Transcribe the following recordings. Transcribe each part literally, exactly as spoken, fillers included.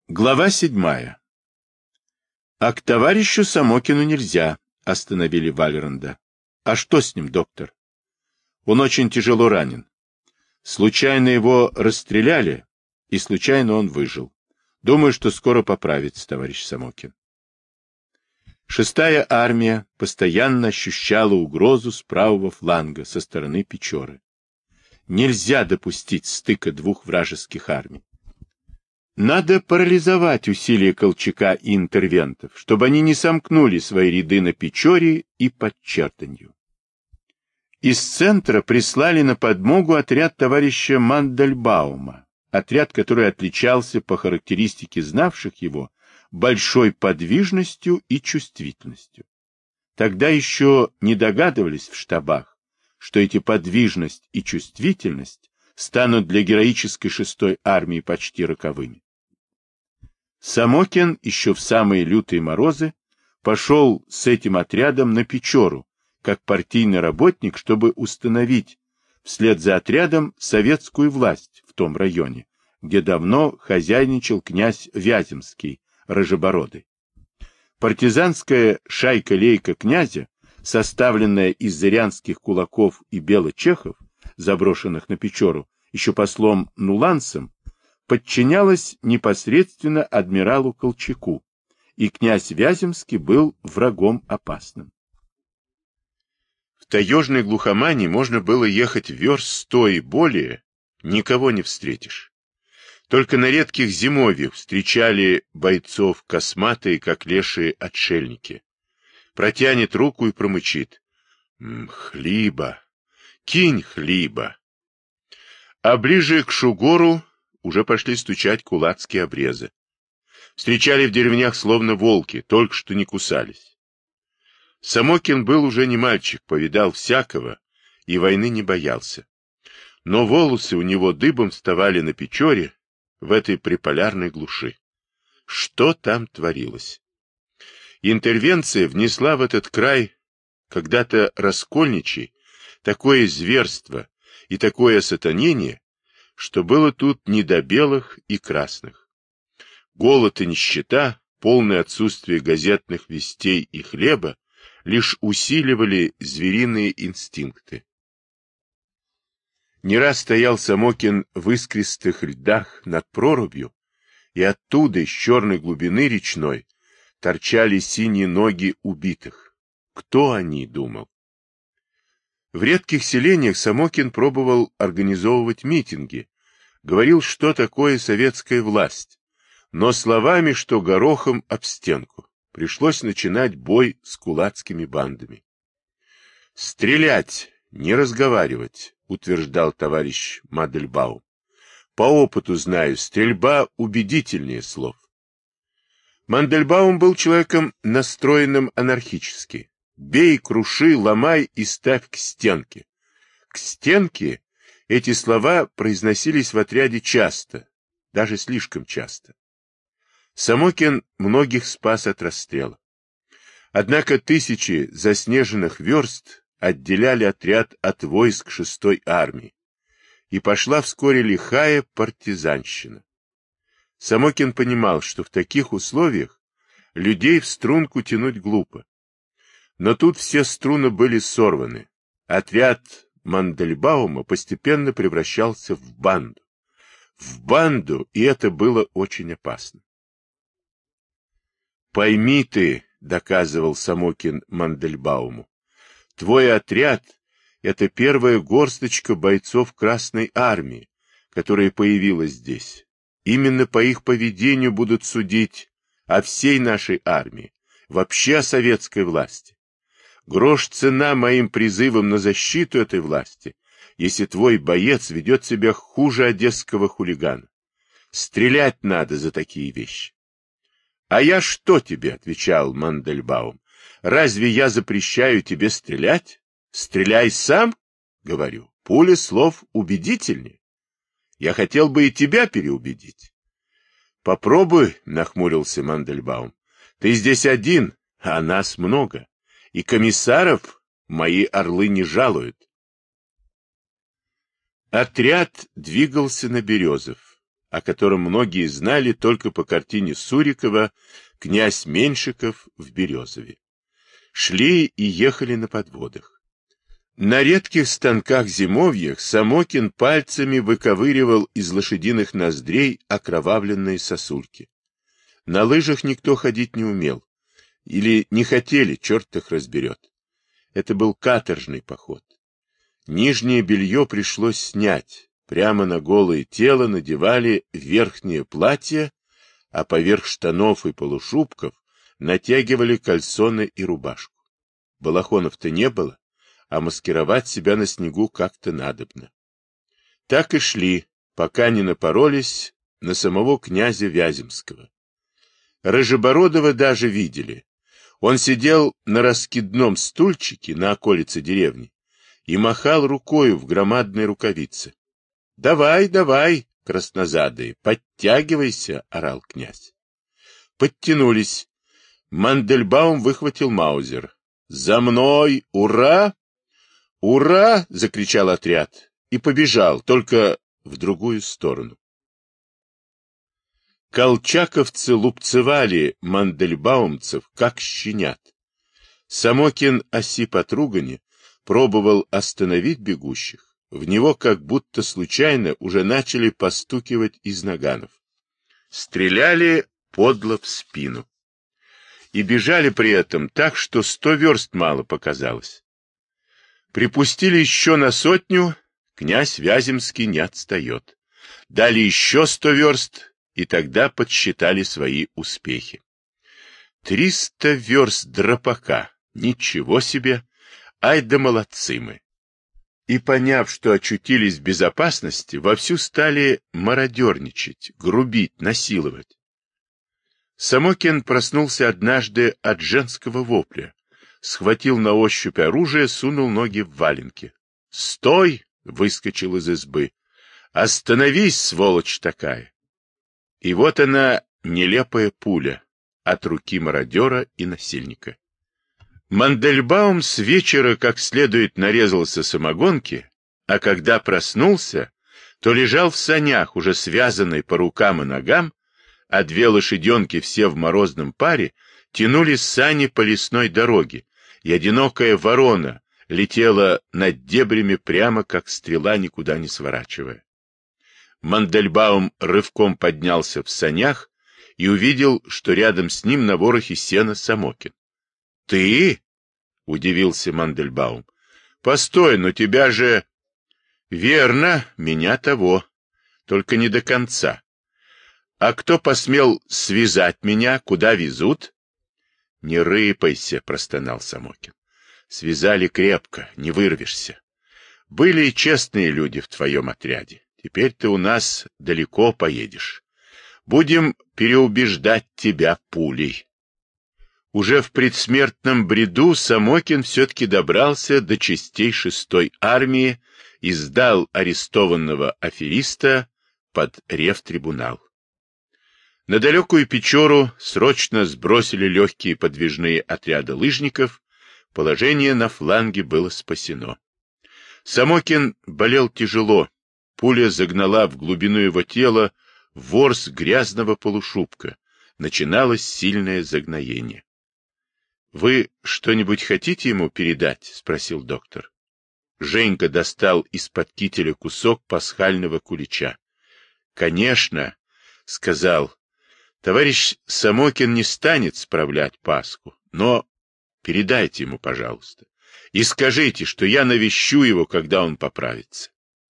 Глава седьмая. А к товарищу Самокину нельзя, остановили Вальранда. А что с ним, доктор? Он очень тяжело ранен. Случайно его расстреляли, и случайно он выжил. Думаю, что скоро поправится, товарищ Самокин. Шестая армия постоянно ощущала угрозу с правого фланга, со стороны Печоры. Нельзя допустить стыка двух вражеских армий. Надо парализовать усилия Колчака и интервентов, чтобы они не сомкнули свои ряды на Печоре и под Чертанью. Из центра прислали на подмогу отряд товарища Мандельбаума, отряд, который отличался по характеристике знавших его большой подвижностью и чувствительностью. Тогда еще не догадывались в штабах, что эти подвижность и чувствительность станут для героической шестой армии почти роковыми. Самокин еще в самые лютые морозы пошел с этим отрядом на Печору, как партийный работник, чтобы установить вслед за отрядом советскую власть в том районе, где давно хозяйничал князь Вяземский, Рыжебородый. Партизанская шайка-лейка князя, составленная из зырянских кулаков и белочехов, заброшенных на Печору еще послом Нулансом, подчинялась непосредственно адмиралу Колчаку, и князь Вяземский был врагом опасным. В таежной глухомане можно было ехать верст сто и более, никого не встретишь. Только на редких зимовьях встречали бойцов косматые, как лешие отшельники. Протянет руку и промычит: «Хлиба! Кинь хлиба!» А ближе к Шугору уже пошли стучать кулацкие обрезы. Встречали в деревнях словно волки, только что не кусались. Самокин был уже не мальчик, повидал всякого и войны не боялся. Но волосы у него дыбом вставали на Печоре в этой приполярной глуши. Что там творилось? Интервенция внесла в этот край, когда-то раскольничий, такое зверство и такое сатанение, что было тут не до белых и красных. Голод и нищета, полное отсутствие газетных вестей и хлеба лишь усиливали звериные инстинкты. Не раз стоял Самокин в искристых льдах над прорубью, и оттуда, из черной глубины речной, торчали синие ноги убитых. Кто они, думал? В редких селениях Самокин пробовал организовывать митинги, говорил, что такое советская власть, но словами, что горохом об стенку. Пришлось начинать бой с кулацкими бандами. «Стрелять, не разговаривать», — утверждал товарищ Мандельбаум. «По опыту знаю, стрельба убедительнее слов». Мандельбаум был человеком, настроенным анархически. Бей, круши, ломай и ставь к стенке. К стенке эти слова произносились в отряде часто, даже слишком часто. Самокин многих спас от расстрела. Однако тысячи заснеженных верст отделяли отряд от войск шестой армии, и пошла вскоре лихая партизанщина. Самокин понимал, что в таких условиях людей в струнку тянуть глупо. Но тут все струны были сорваны. Отряд Мандельбаума постепенно превращался в банду. В банду, и это было очень опасно. «Пойми ты, — доказывал Самокин Мандельбауму, — твой отряд — это первая горсточка бойцов Красной армии, которая появилась здесь. Именно по их поведению будут судить о всей нашей армии, вообще о советской власти. Грош цена моим призывам на защиту этой власти, если твой боец ведет себя хуже одесского хулигана. Стрелять надо за такие вещи». «А я что тебе?» — отвечал Мандельбаум. «Разве я запрещаю тебе стрелять? Стреляй сам?» — говорю. «Пуля слов убедительнее. Я хотел бы и тебя переубедить». «Попробуй», — нахмурился Мандельбаум. «Ты здесь один, а нас много, и комиссаров мои орлы не жалуют». Отряд двигался на Березов. о котором многие знали только по картине Сурикова «Князь Меньшиков в Березове». Шли и ехали на подводах. На редких станках-зимовьях Самокин пальцами выковыривал из лошадиных ноздрей окровавленные сосульки. На лыжах никто ходить не умел. Или не хотели, черт их разберет. Это был каторжный поход. Нижнее белье пришлось снять. Прямо на голое тело надевали верхнее платье, а поверх штанов и полушубков натягивали кальсоны и рубашку. Балахонов-то не было, а маскировать себя на снегу как-то надобно. Так и шли, пока не напоролись на самого князя Вяземского. Рыжебородова даже видели. Он сидел на раскидном стульчике на околице деревни и махал рукою в громадной рукавице. — Давай, давай, краснозадые, подтягивайся, — орал князь. Подтянулись. Мандельбаум выхватил маузер. — За мной! Ура! Ура! — закричал отряд и побежал, только в другую сторону. Колчаковцы лупцевали мандельбаумцев, как щенят. Самокин, осип от ругани, пробовал остановить бегущих. В него как будто случайно уже начали постукивать из наганов. Стреляли подло в спину. И бежали при этом так, что сто верст мало показалось. Припустили еще на сотню, князь Вяземский не отстает. Дали еще сто верст, и тогда подсчитали свои успехи. Триста верст дропака. Ничего себе! Ай да молодцы мы! И, поняв, что очутились в безопасности, вовсю стали мародерничать, грубить, насиловать. Самокин проснулся однажды от женского вопля, схватил на ощупь оружие, сунул ноги в валенки. «Стой!» — выскочил из избы. «Остановись, сволочь такая!» И вот она, нелепая пуля от руки мародера и насильника. Мандельбаум с вечера как следует нарезался самогонки, а когда проснулся, то лежал в санях, уже связанный по рукам и ногам, а две лошаденки все в морозном паре тянули сани по лесной дороге, и одинокая ворона летела над дебрями прямо как стрела, никуда не сворачивая. Мандельбаум рывком поднялся в санях и увидел, что рядом с ним на ворохе сена Самокин. — Ты? — удивился Мандельбаум. — Постой, но тебя же... — Верно, меня того. Только не до конца. А кто посмел связать меня, куда везут? — Не рыпайся, — простонал Самокин. — Связали крепко, не вырвешься. Были и честные люди в твоем отряде. Теперь ты у нас далеко поедешь. Будем переубеждать тебя пулей. Уже в предсмертном бреду Самокин все-таки добрался до частей шестой армии и сдал арестованного афериста под ревтрибунал. На далекую Печору срочно сбросили легкие подвижные отряды лыжников, положение на фланге было спасено. Самокин болел тяжело. Пуля загнала в глубину его тела ворс грязного полушубка. Начиналось сильное загноение. — Вы что-нибудь хотите ему передать? — спросил доктор. Женька достал из-под кителя кусок пасхального кулича. — Конечно, — сказал. — Товарищ Самокин не станет справлять Пасху, но передайте ему, пожалуйста, и скажите, что я навещу его, когда он поправится.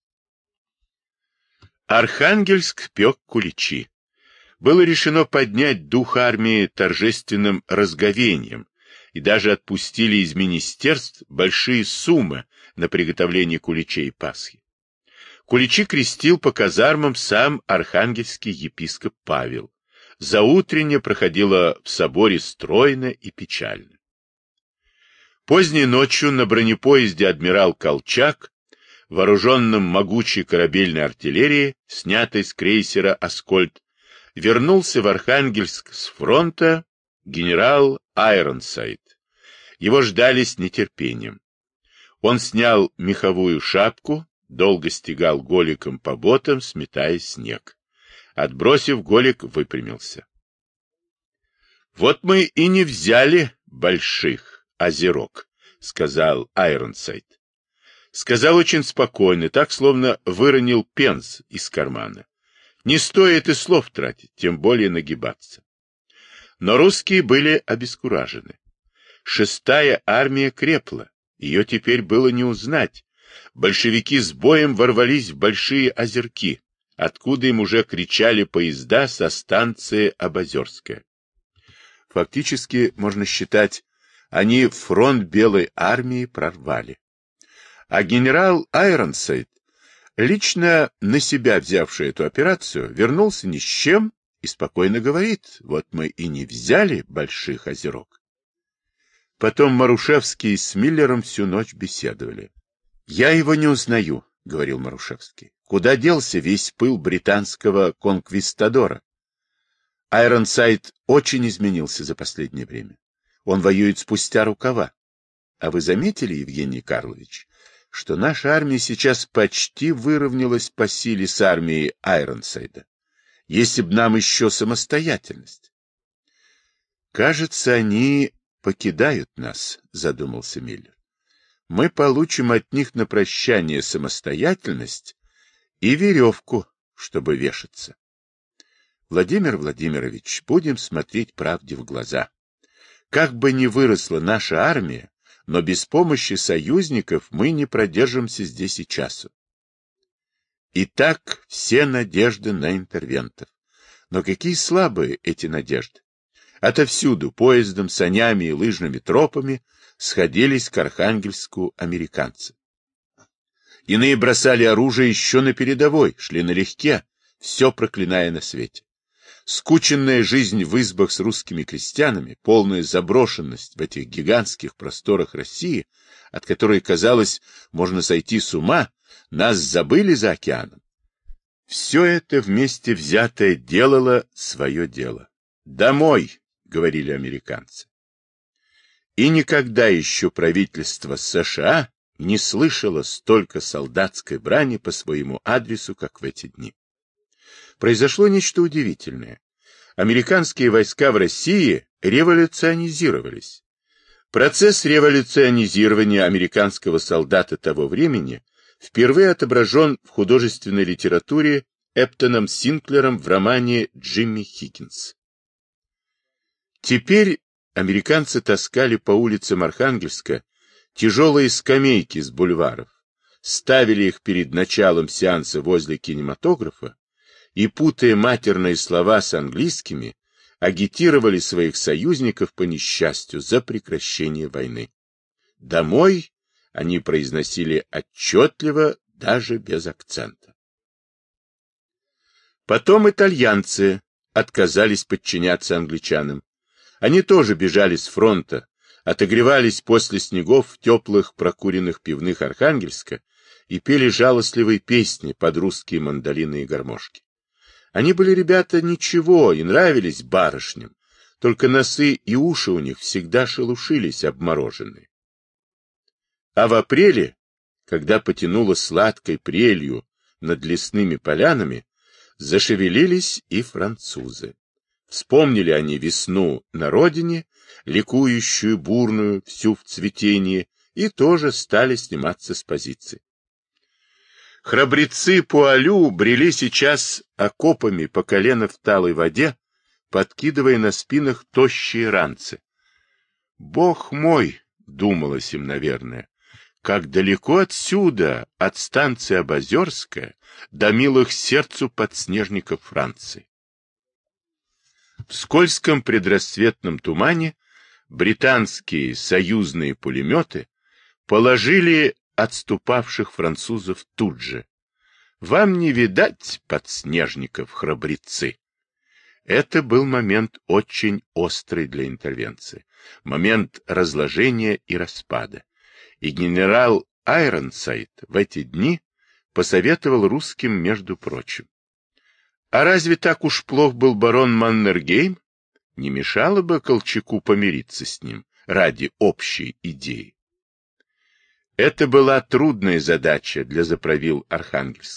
Архангельск пек куличи. Было решено поднять дух армии торжественным разговением, и даже отпустили из министерств большие суммы на приготовление куличей Пасхи. Куличи крестил по казармам сам архангельский епископ Павел. Заутренне проходило в соборе стройно и печально. Поздней ночью на бронепоезде адмирал Колчак, вооруженным могучей корабельной артиллерией, снятой с крейсера «Аскольд», вернулся в Архангельск с фронта генерал Айронсайд. Его ждали с нетерпением. Он снял меховую шапку, долго стегал голиком по ботам, сметая снег. Отбросив голик, выпрямился. Вот мы и не взяли больших озерок, сказал Айронсайд. Сказал очень спокойно, так словно выронил пенс из кармана. Не стоит и слов тратить, тем более нагибаться. Но русские были обескуражены. Шестая армия крепла, ее теперь было не узнать. Большевики с боем ворвались в большие озерки, откуда им уже кричали поезда со станции Обозерская. Фактически, можно считать, они фронт Белой армии прорвали. А генерал Айронсайд, лично на себя взявший эту операцию, вернулся ни с чем и спокойно говорит: вот мы и не взяли больших озерок. Потом Марушевский с Миллером всю ночь беседовали. «Я его не узнаю», — говорил Марушевский. «Куда делся весь пыл британского конквистадора? Айронсайд очень изменился за последнее время. Он воюет спустя рукава. А вы заметили, Евгений Карлович, что наша армия сейчас почти выровнялась по силе с армией Айронсайда? Если б нам еще самостоятельность». «Кажется, они покидают нас», — задумался Миллер. «Мы получим от них на прощание самостоятельность и веревку, чтобы вешаться. Владимир Владимирович, будем смотреть правде в глаза. Как бы ни выросла наша армия, но без помощи союзников мы не продержимся здесь и часу. Итак, все надежды на интервентов. Но какие слабые эти надежды! Отовсюду, поездом, санями и лыжными тропами, сходились к Архангельску американцы. Иные бросали оружие еще на передовой, шли налегке, все проклиная на свете. Скученная жизнь в избах с русскими крестьянами, полная заброшенность в этих гигантских просторах России, от которой, казалось, можно сойти с ума, нас забыли за океаном. Все это вместе взятое делало свое дело. «Домой!» — говорили американцы. И никогда еще правительство США не слышало столько солдатской брани по своему адресу, как в эти дни. Произошло нечто удивительное. Американские войска в России революционизировались. Процесс революционизирования американского солдата того времени впервые отображен в художественной литературе Эптоном Синклером в романе «Джимми Хикинс». Теперь американцы таскали по улицам Архангельска тяжелые скамейки с бульваров, ставили их перед началом сеанса возле кинематографа и, путая матерные слова с английскими, агитировали своих союзников по несчастью за прекращение войны. «Домой» они произносили отчетливо, даже без акцента. Потом итальянцы отказались подчиняться англичанам. Они тоже бежали с фронта, отогревались после снегов в теплых прокуренных пивных Архангельска и пели жалостливые песни под русские мандолины и гармошки. Они были ребята ничего и нравились барышням, только носы и уши у них всегда шелушились обмороженные. А в апреле, когда потянуло сладкой прелью над лесными полянами, зашевелились и французы. Вспомнили они весну на родине, ликующую, бурную, всю в цветении, и тоже стали сниматься с позиций. Храбрецы Пуалю брели сейчас окопами по колено в талой воде, подкидывая на спинах тощие ранцы. «Бог мой!» — думалось им, наверное, — как далеко отсюда, от станции Обозерская, до милых сердцу подснежников Франции. В скользком предрассветном тумане британские союзные пулеметы положили отступавших французов тут же. Вам не видать подснежников, храбрецы. Это был момент очень острый для интервенции, момент разложения и распада. И генерал Айронсайд в эти дни посоветовал русским, между прочим: а разве так уж плох был барон Маннергейм? Не мешало бы Колчаку помириться с ним ради общей идеи. Это была трудная задача для заправил Архангельска,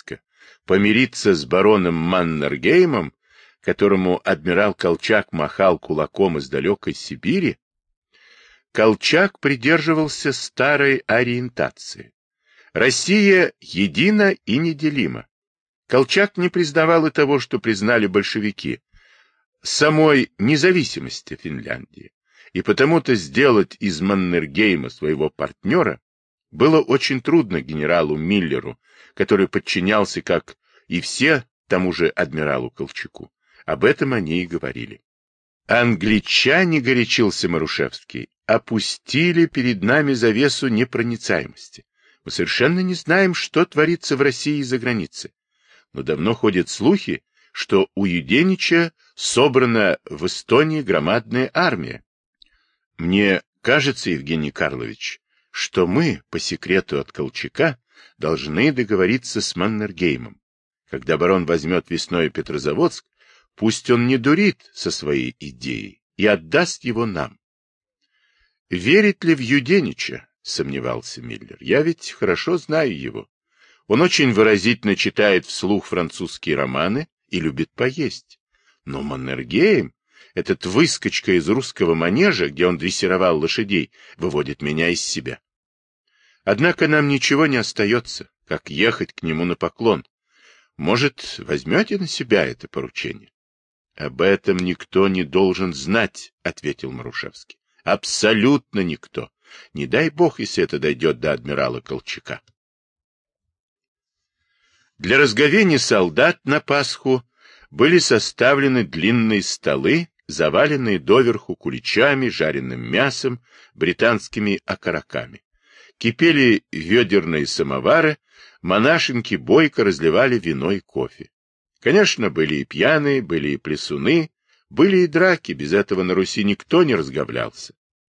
помириться с бароном Маннергеймом, которому адмирал Колчак махал кулаком из далекой Сибири? Колчак придерживался старой ориентации. Россия едина и неделима. Колчак не признавал и того, что признали большевики, самой независимости Финляндии. И потому-то сделать из Маннергейма своего партнера было очень трудно генералу Миллеру, который подчинялся, как и все, тому же адмиралу Колчаку. Об этом они и говорили. Англичане, горячился Марушевский, опустили перед нами завесу непроницаемости. Мы совершенно не знаем, что творится в России и за границей. Но давно ходят слухи, что у Юденича собрана в Эстонии громадная армия. Мне кажется, Евгений Карлович, что мы, по секрету от Колчака, должны договориться с Маннергеймом. Когда барон возьмет весной Петрозаводск, пусть он не дурит со своей идеей и отдаст его нам. Верит ли в Юденича? Сомневался Миллер. Я ведь хорошо знаю его. Он очень выразительно читает вслух французские романы и любит поесть. Но Маннергейм, этот выскочка из русского манежа, где он дрессировал лошадей, выводит меня из себя. Однако нам ничего не остается, как ехать к нему на поклон. Может, возьмете на себя это поручение? — Об этом никто не должен знать, — ответил Марушевский. — Абсолютно никто. Не дай бог, если это дойдет до адмирала Колчака. Для разговения солдат на Пасху были составлены длинные столы, заваленные доверху куличами, жареным мясом, британскими окороками. Кипели ведерные самовары, монашенки бойко разливали вино и кофе. Конечно, были и пьяные, были и плясуны, были и драки, без этого на Руси никто не разговлялся.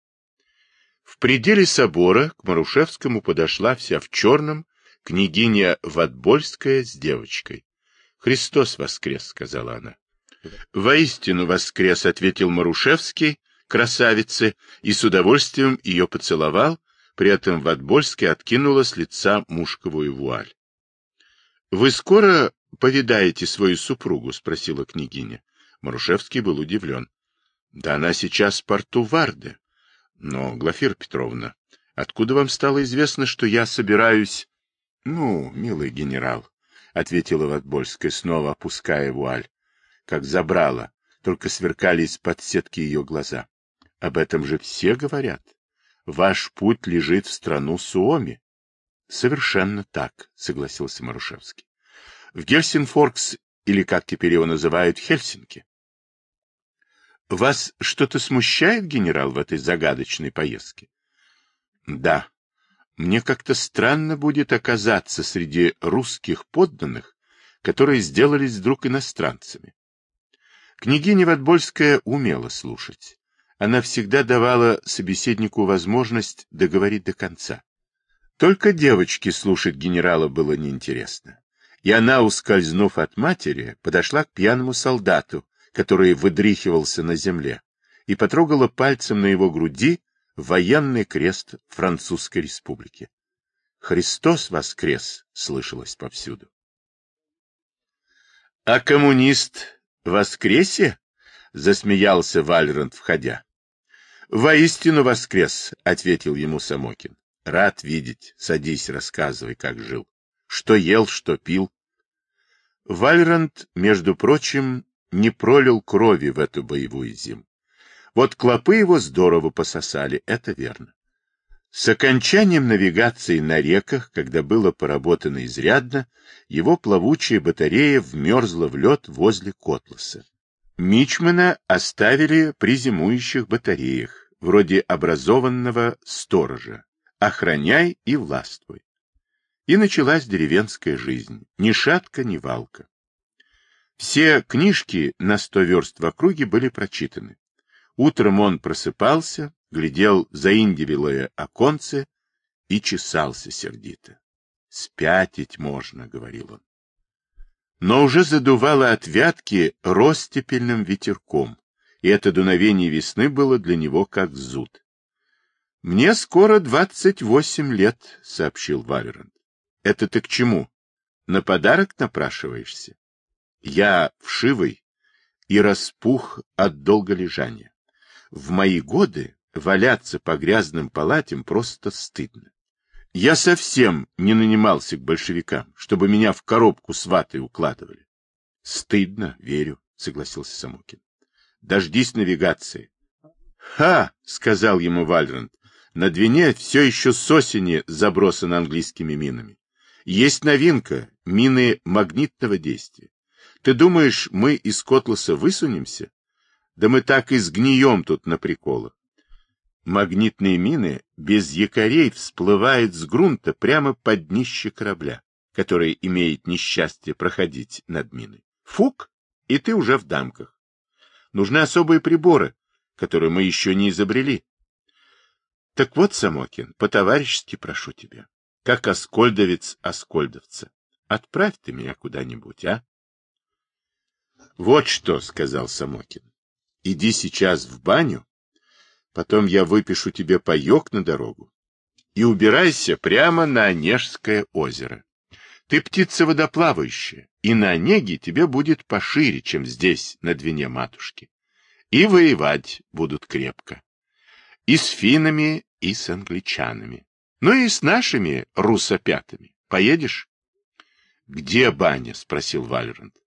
В пределе собора к Марушевскому подошла вся в черном княгиня Ватбольская с девочкой. — Христос воскрес, — сказала она. — Воистину воскрес, — ответил Марушевский, красавице, и с удовольствием ее поцеловал, при этом Ватбольская откинула с лица мушковую вуаль. — Вы скоро повидаете свою супругу? — спросила княгиня. Марушевский был удивлен. — Да она сейчас в порту Варде. — Но, Глафира Петровна, откуда вам стало известно, что я собираюсь... — Ну, милый генерал, — ответила Ватбольская, снова опуская вуаль, как забрала, только сверкали из-под сетки ее глаза. — Об этом же все говорят. Ваш путь лежит в страну Суоми. — Совершенно так, — согласился Марушевский. — В Гельсинфоркс, или как теперь его называют, Хельсинки. — Вас что-то смущает, генерал, в этой загадочной поездке? — Да. Мне как-то странно будет оказаться среди русских подданных, которые сделались вдруг иностранцами. Княгиня Ватбольская умела слушать. Она всегда давала собеседнику возможность договорить до конца. Только девочке слушать генерала было неинтересно. И она, ускользнув от матери, подошла к пьяному солдату, который выдрихивался на земле, и потрогала пальцем на его груди военный крест Французской республики. «Христос воскрес!» — слышалось повсюду. — А коммунист воскресе? — засмеялся Вальрант, входя. — Воистину воскрес, — ответил ему Самокин. — Рад видеть. Садись, рассказывай, как жил. Что ел, что пил. Вальрант, между прочим, не пролил крови в эту боевую зиму. Вот клопы его здорово пососали, это верно. С окончанием навигации на реках, когда было поработано изрядно, его плавучая батарея вмерзла в лед возле Котласа. Мичмана оставили при зимующих батареях, вроде образованного сторожа, охраняй и властвуй. И началась деревенская жизнь, ни шатка, ни валка. Все книжки на сто верст в округе были прочитаны. Утром он просыпался, глядел в заиндевелое оконце и чесался сердито. «Спятить можно», — говорил он. Но уже задувало от вятки ростепельным ветерком, и это дуновение весны было для него как зуд. «Мне скоро двадцать восемь лет», — сообщил Вальрант. «Это ты к чему?» на подарок напрашиваешься? Я вшивый и распух от долголежания. В мои годы валяться по грязным палатам просто стыдно. Я совсем не нанимался к большевикам, чтобы меня в коробку с ватой укладывали. Стыдно, верю, согласился Самокин. Дождись навигации. Ха, сказал ему Вальранд, на Двине все еще с осени забросано английскими минами. Есть новинка, мины магнитного действия. Ты думаешь, мы из Котласа высунемся? Да мы так и сгнием тут на приколах. Магнитные мины без якорей всплывают с грунта прямо под днище корабля, который имеет несчастье проходить над миной. Фук, и ты уже в дамках. Нужны особые приборы, которые мы еще не изобрели. Так вот, Самокин, по-товарищески прошу тебя, как аскольдовец аскольдовца, отправь ты меня куда-нибудь, а? Вот что, сказал Самокин, иди сейчас в баню, потом я выпишу тебе паек на дорогу и убирайся прямо на Онежское озеро. Ты птица водоплавающая, и на Онеге тебе будет пошире, чем здесь, на Двине матушки. И воевать будут крепко. И с финнами, и с англичанами. Ну и с нашими русопятами. Поедешь? — Где баня? — спросил Вальранд.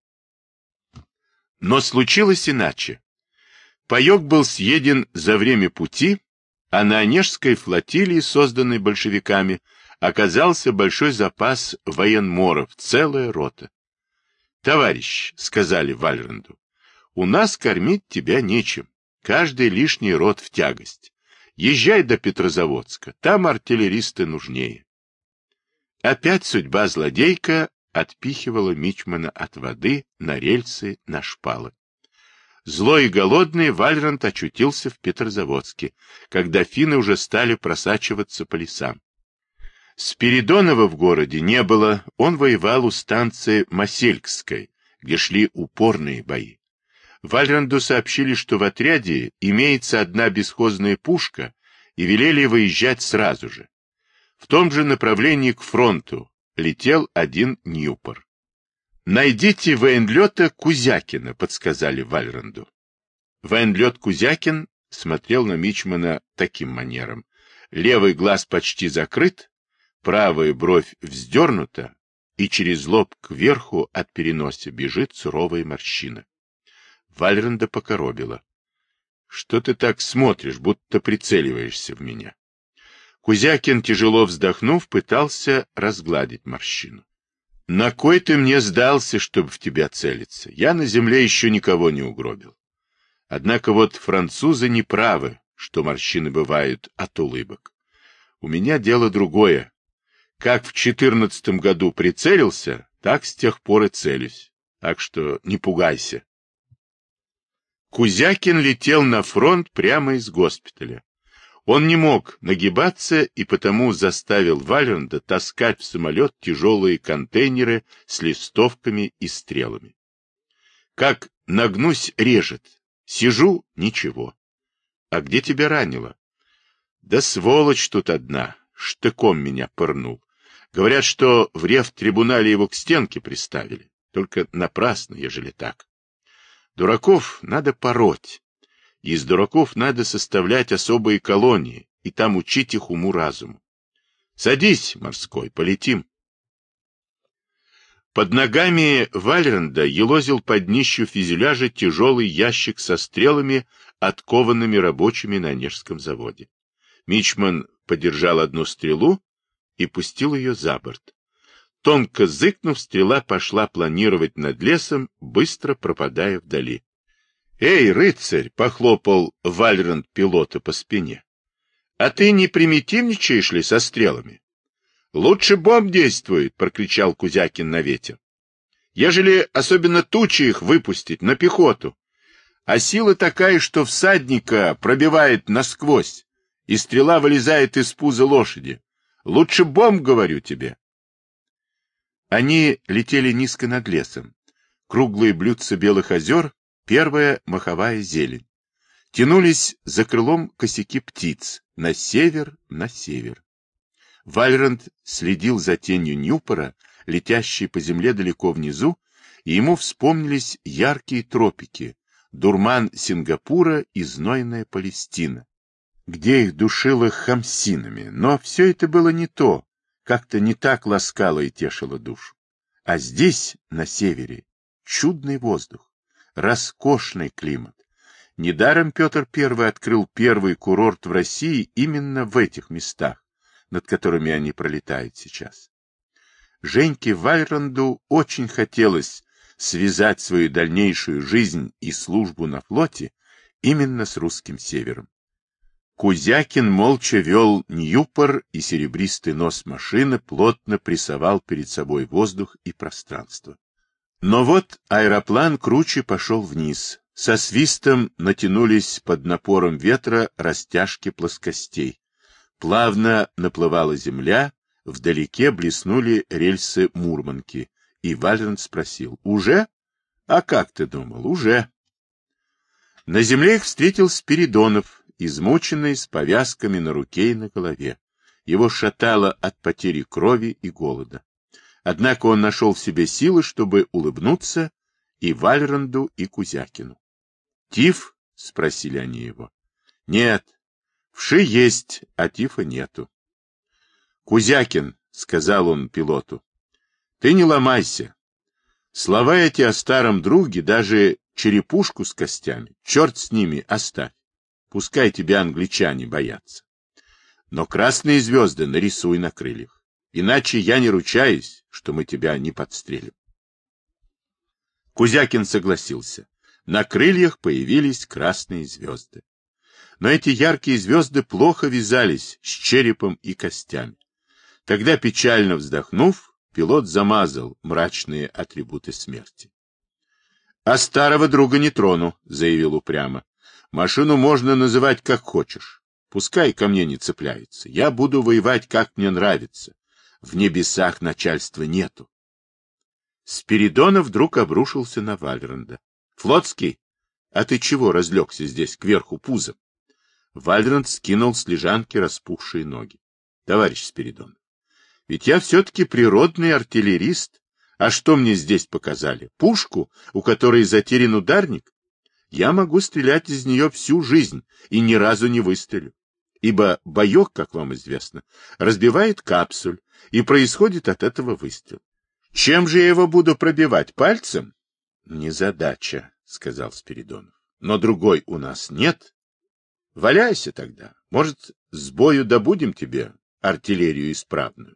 Но случилось иначе. Паек был съеден за время пути, а на Онежской флотилии, созданной большевиками, оказался большой запас военморов, целая рота. — Товарищ, — сказали Вальранду, — у нас кормить тебя нечем, каждый лишний рот в тягость. Езжай до Петрозаводска, там артиллеристы нужнее. Опять судьба злодейка отпихивала мичмана от воды на рельсы, на шпалы. Злой и голодный Вальранд очутился в Петрозаводске, когда финны уже стали просачиваться по лесам. Спиридонова в городе не было, он воевал у станции Маселькской, где шли упорные бои. Вальранду сообщили, что в отряде имеется одна бесхозная пушка, и велели выезжать сразу же. В том же направлении к фронту летел один Ньюпор. «Найдите военлета Кузякина», — подсказали Вальранду. Военлет Кузякин смотрел на мичмана таким манером. Левый глаз почти закрыт, правая бровь вздернута, и через лоб кверху от переноса бежит суровая морщина. Вальранда покоробила. — Что ты так смотришь, будто прицеливаешься в меня? Кузякин, тяжело вздохнув, пытался разгладить морщину. — На кой ты мне сдался, чтобы в тебя целиться? Я на земле еще никого не угробил. Однако вот французы не правы, что морщины бывают от улыбок. У меня дело другое. Как в четырнадцатом году прицелился, так с тех пор и целюсь. Так что не пугайся. Кузякин летел на фронт прямо из госпиталя. Он не мог нагибаться и потому заставил Вальранда таскать в самолет тяжелые контейнеры с листовками и стрелами. Как нагнусь, режет. Сижу — ничего. А где тебя ранило? Да сволочь тут одна, штыком меня пырнул. Говорят, что в ревтрибунале его к стенке приставили. Только напрасно, ежели так. Дураков надо пороть. Из дураков надо составлять особые колонии, и там учить их уму-разуму. Садись, морской, полетим. Под ногами Вальранда елозил под днищу фюзеляжа тяжелый ящик со стрелами, откованными рабочими на Онежском заводе. Мичман подержал одну стрелу и пустил ее за борт. Тонко зыкнув, стрела пошла планировать над лесом, быстро пропадая вдали. — Эй, рыцарь! — похлопал Вальранд пилота по спине. — А ты не примитивничаешь ли со стрелами? — Лучше бомб действует! — прокричал Кузякин на ветер. — Ежели особенно тучи их выпустить на пехоту, а сила такая, что всадника пробивает насквозь, и стрела вылезает из пуза лошади. Лучше бомб, говорю тебе. Они летели низко над лесом. Круглые блюдца белых озер, первая маховая зелень. Тянулись за крылом косяки птиц, на север, на север. Вальранд следил за тенью Ньюпора, летящие по земле далеко внизу, и ему вспомнились яркие тропики, дурман Сингапура и знойная Палестина, где их душило хамсинами, но все это было не то, как-то не так ласкало и тешило душу. А здесь, на севере, чудный воздух, роскошный климат. Недаром Петр Первый открыл первый курорт в России именно в этих местах, над которыми они пролетают сейчас. Женьке Вальранду очень хотелось связать свою дальнейшую жизнь и службу на флоте именно с русским севером. Кузякин молча вел Ньюпор, и серебристый нос машины плотно прессовал перед собой воздух и пространство. Но вот аэроплан круче пошел вниз. Со свистом натянулись под напором ветра растяжки плоскостей. Плавно наплывала земля, вдалеке блеснули рельсы Мурманки, и Вальранд спросил: «Уже? А как ты думал? Уже». На земле их встретил Спиридонов, измученный, с повязками на руке и на голове. Его шатало от потери крови и голода. Однако он нашел в себе силы, чтобы улыбнуться и Вальранду, и Кузякину. «Тиф?» — спросили они его. «Нет, вши есть, а тифа нету». «Кузякин», — сказал он пилоту, — «ты не ломайся. Слова эти о старом друге, даже черепушку с костями, черт с ними, оставь. Пускай тебя англичане боятся. Но красные звезды нарисуй на крыльях, иначе я не ручаюсь, что мы тебя не подстрелим». Кузякин согласился. На крыльях появились красные звезды. Но эти яркие звезды плохо вязались с черепом и костями. Тогда, печально вздохнув, пилот замазал мрачные атрибуты смерти. «А старого друга не трону», — заявил упрямо. «Машину можно называть как хочешь. Пускай ко мне не цепляется. Я буду воевать, как мне нравится. В небесах начальства нету». Спиридонов вдруг обрушился на Вальранда. «Флотский, а ты чего разлегся здесь кверху пузом?» Вальранд скинул с лежанки распухшие ноги. «Товарищ Спиридонов, ведь я все-таки природный артиллерист. А что мне здесь показали? Пушку, у которой затерян ударник? Я могу стрелять из нее всю жизнь и ни разу не выстрелю. Ибо боек, как вам известно, разбивает капсуль, и происходит от этого выстрел. Чем же я его буду пробивать? Пальцем? Незадача, сказал Спиридонов. Но другой у нас нет. Валяйся тогда. Может, с бою добудем тебе артиллерию исправную.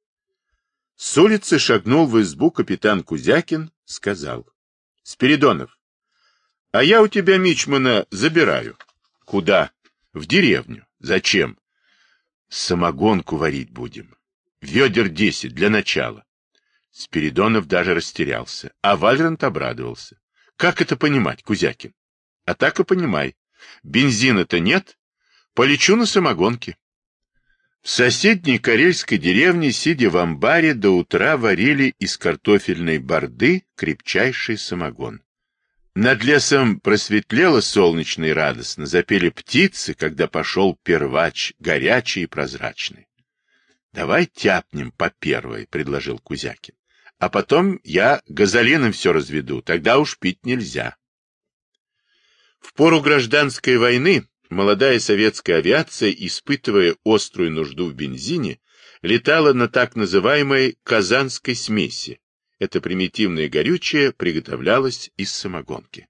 С улицы шагнул в избу капитан Кузякин, сказал: Спиридонов, а я у тебя мичмана забираю. Куда? В деревню. Зачем? Самогонку варить будем. Ведер десять для начала. Спиридонов даже растерялся, а Вальрант обрадовался. Как это понимать, Кузякин? А так и понимай. Бензина-то нет, полечу на самогонке. В соседней карельской деревне, сидя в амбаре, до утра варили из картофельной борды крепчайший самогон. Над лесом просветлело солнечно и радостно, запели птицы, когда пошел первач, горячий и прозрачный. — Давай тяпнем по первой, — предложил Кузякин. — А потом я газолином все разведу, тогда уж пить нельзя. В пору гражданской войны молодая советская авиация, испытывая острую нужду в бензине, летала на так называемой казанской смеси. Это примитивное горючее приготовлялось из самогонки.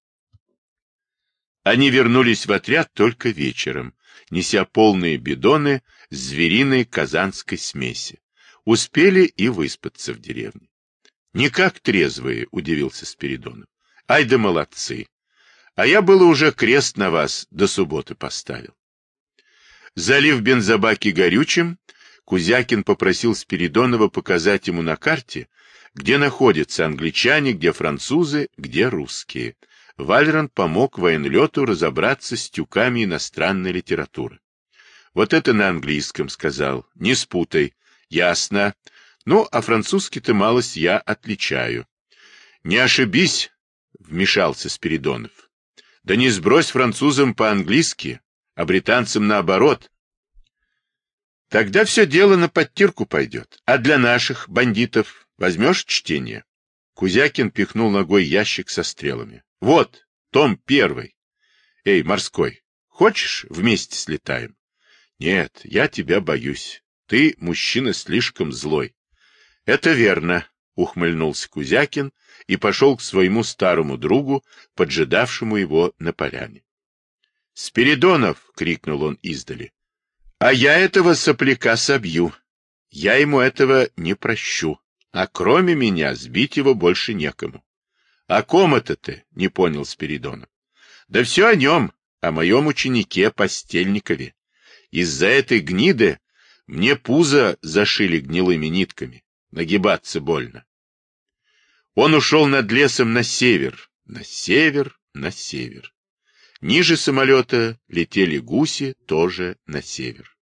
Они вернулись в отряд только вечером, неся полные бидоны звериной казанской смеси. Успели и выспаться в деревне. — Никак трезвые, — удивился Спиридонов. — Ай да молодцы! А я было уже крест на вас до субботы поставил. Залив бензобаки горючим, Кузякин попросил Спиридонова показать ему на карте, где находятся англичане, где французы, где русские. Вальрант помог военлету разобраться с тюками иностранной литературы. Вот это на английском, сказал, не спутай. Ясно. Ну, а французский-то малость я отличаю. Не ошибись, вмешался Спиридонов. Да не сбрось французам по-английски, а британцам наоборот. Тогда все дело на подтирку пойдет. А для наших бандитов возьмешь чтение? Кузякин пихнул ногой ящик со стрелами. Вот, том первый. Эй, морской, хочешь, вместе слетаем? Нет, я тебя боюсь. Ты мужчина слишком злой. Это верно, ухмыльнулся Кузякин и пошел к своему старому другу, поджидавшему его на поляне. «Спиридонов!» — крикнул он издали. «А я этого сопляка собью. Я ему этого не прощу. А кроме меня сбить его больше некому». «О ком это ты?» — не понял Спиридонов. «Да все о нем, о моем ученике Постельникове. Из-за этой гниды мне пузо зашили гнилыми нитками. Нагибаться больно». Он ушел над лесом на север, на север, на север. Ниже самолета летели гуси тоже на север.